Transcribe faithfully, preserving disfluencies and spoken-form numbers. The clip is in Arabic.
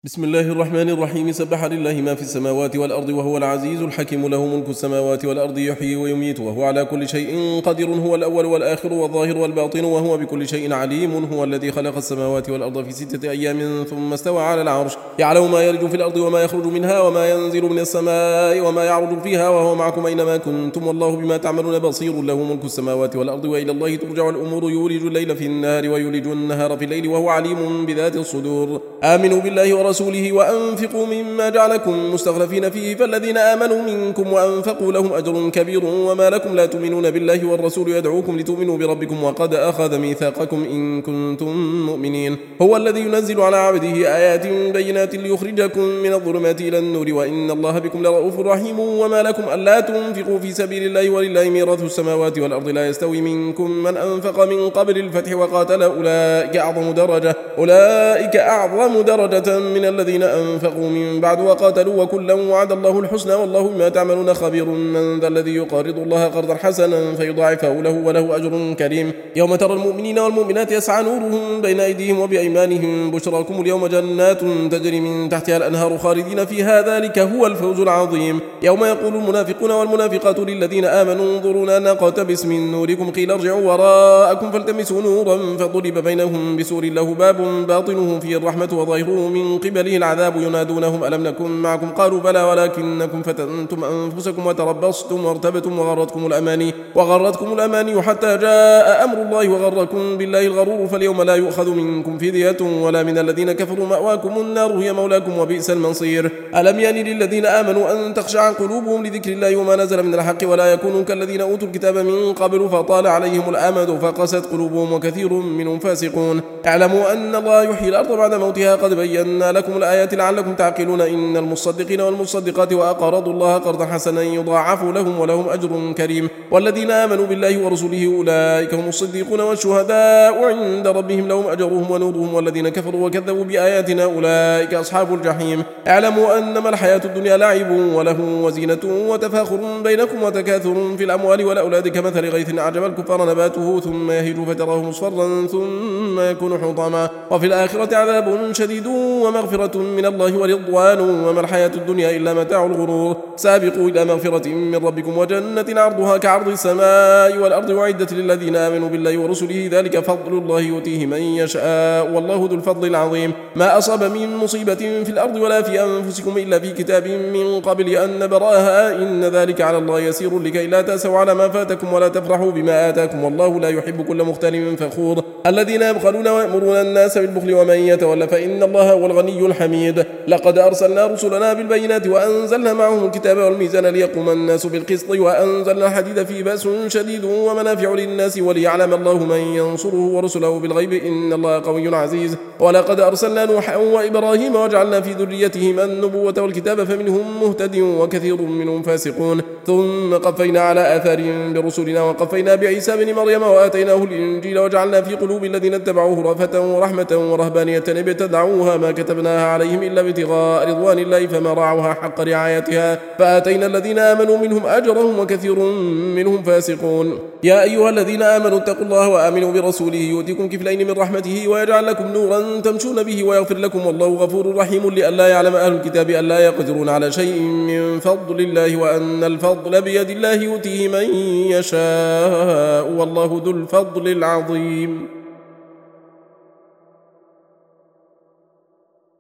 بسم الله الرحمن الرحيم. سبح لله ما في السماوات والأرض وهو العزيز الحكيم، له ملك السماوات والأرض، يحيي ويميت وهو على كل شيء قدير. هو الأول والآخر والظاهر والباطن وهو بكل شيء عليم. هو الذي خلق السماوات والأرض في ستة أيام ثم استوى على العرش، يعلم ما يلج في الأرض وما يخرج منها وما ينزل من السماء وما يعرج فيها، وهو معكم أينما كنتم والله بما تعملون بصير. له ملك السماوات والأرض وإلى الله ترجع الأمور. يولج الليل في النهار ويولج النهار في الليل وهو عليم بذات الصدور. آمنوا بالله ورسوله وأنفقوا مما جعلكم مستخلفين فيه، فالذين آمنوا منكم وأنفقوا لهم أجر كبير. وما لكم لا تؤمنون بالله والرسول يدعوكم لتؤمنوا بربكم وقد أخذ ميثاقكم إن كنتم مؤمنين. هو الذي ينزل على عبده آيات بينات ليخرجكم من الظلمات إلى النور، وإن الله بكم لرؤوف رحيم. وما لكم ألا تنفقوا في سبيل الله ولله ميراث السماوات والأرض، لا يستوي منكم من أنفق من قبل الفتح وقاتل، أولئك أعظم درجة أولئك أعظم درجة من الذين أنفقوا من بعد وقاتلوا، وكلا وعد الله الحسنى والله بما تعملون خبير. من ذا الذي يقرض الله قرضا حسنا فيضاعفه له وله أجر كريم. يوم ترى المؤمنين والمؤمنات يسعى نورهم بين أيديهم وبأيمانهم، بشراكم اليوم جنات تجري من تحتها الأنهار خالدين فيها، ذلك هو الفوز العظيم. يوم يقول المنافقون والمنافقات للذين آمنوا انظرونا نقتبس من نوركم، قيل ارجعوا وراءكم فالتمسوا نورا فضرب بينهم بسور له باب باطنه فيه الرحمة وظاهره من قبله العذاب. ينادونهم ألم نكن معكم؟ قالوا بلى ولكنكم فتنتم أنفسكم وتربصتم وارتبتم وغرتكم الأماني وغرتكم الأماني حتى جاء أمر الله وغركم بالله الغرور. فاليوم لا يؤخذ منكم فدية ولا من الذين كفروا، مأواكم النار هي مولاكم وبئس المصير. ألم يأن للذين آمنوا أن تخشع قلوبهم لذكر الله وما نزل من الحق، ولا يكونوا كالذين أوتوا الكتاب من قبل فطال عليهم الأمد فقست قلوبهم وكثير منهم فاسقون. اعلموا أن الله يحيي الأرض بعد موتها، قد بينا لكم الآيات لعلكم تعقلون. إن المصدقين والمصدقات وأقرضوا الله قرضا حسنا يضاعف لهم ولهم أجر كريم. والذين آمنوا بالله ورسوله أولئك هم الصديقون والشهداء عند ربهم لهم أجرهم ونورهم. والذين كفروا وكذبوا بآياتنا أولئك أصحاب الجحيم. اعلموا أنما الحياة الدنيا لعب وله وزينة وتفاخر بينكم وتكاثر في الأموال والأولاد، كمثل غيث أعجب الكفار نباته ثم يهيج فتراه مصفرا ثم يكون حطاما، وفي الآخرة عذاب شديد ومغفرة من الله ورضوان، وما الحياة الدنيا إلا متاع الغرور. سابقوا إلى مغفرة من ربكم وجنة عرضها كعرض السماء والأرض، وعدت للذين آمنوا بالله ورسله، ذلك فضل الله يؤتيه من يشاء والله ذو الفضل العظيم. ما أصاب من مصيبة في الأرض ولا في أنفسكم إلا في كتاب من قبل أن نبراها، إن ذلك على الله يسير، لكي لا تأسوا على ما فاتكم ولا تفرحوا بما آتاكم، والله لا يحب كل مختال فخور. الذين يبخلون ويأمرون الناس بالبخل ومن يتولى فإن الله هو الغني الحميد. لقد أرسلنا رسلنا بالبينات وأنزلنا معهم الكتاب والميزان ليقوم الناس بالقسط، وأنزلنا الحديد فيه بأس شديد ومنافع للناس وليعلم الله من ينصره ورسله بالغيب، إن الله قوي عزيز. ولقد أرسلنا نوحا وإبراهيم وجعلنا في ذريتهما النبوة والكتاب، فمنهم مهتد وكثير منهم فاسقون. ثم قفينا على آثارهم برسلنا وقفينا بعيسى بن مريم وآتيناه الإنجيل، وجعلنا في قلوب الذين اتبعوه رأفة ورحمة ورهبانية ابتدعوها ما كتبناها عليهم إلا ابتغاء رضوان الله فما رعوها حق رعايتها، فآتينا الذين آمنوا منهم أجرهم وكثير منهم فاسقون. يا أيها الذين آمنوا اتقوا الله وآمنوا برسوله يؤتكم كفلين من رحمته ويجعل لكم نورا تمشون به ويغفر لكم، والله غفور رحيم. لئلا يعلم أهل الكتاب ألا يقدرون على شيء من فضل الله، وأن الفضل بيد الله يؤتيه من يشاء، والله ذو الفضل العظيم.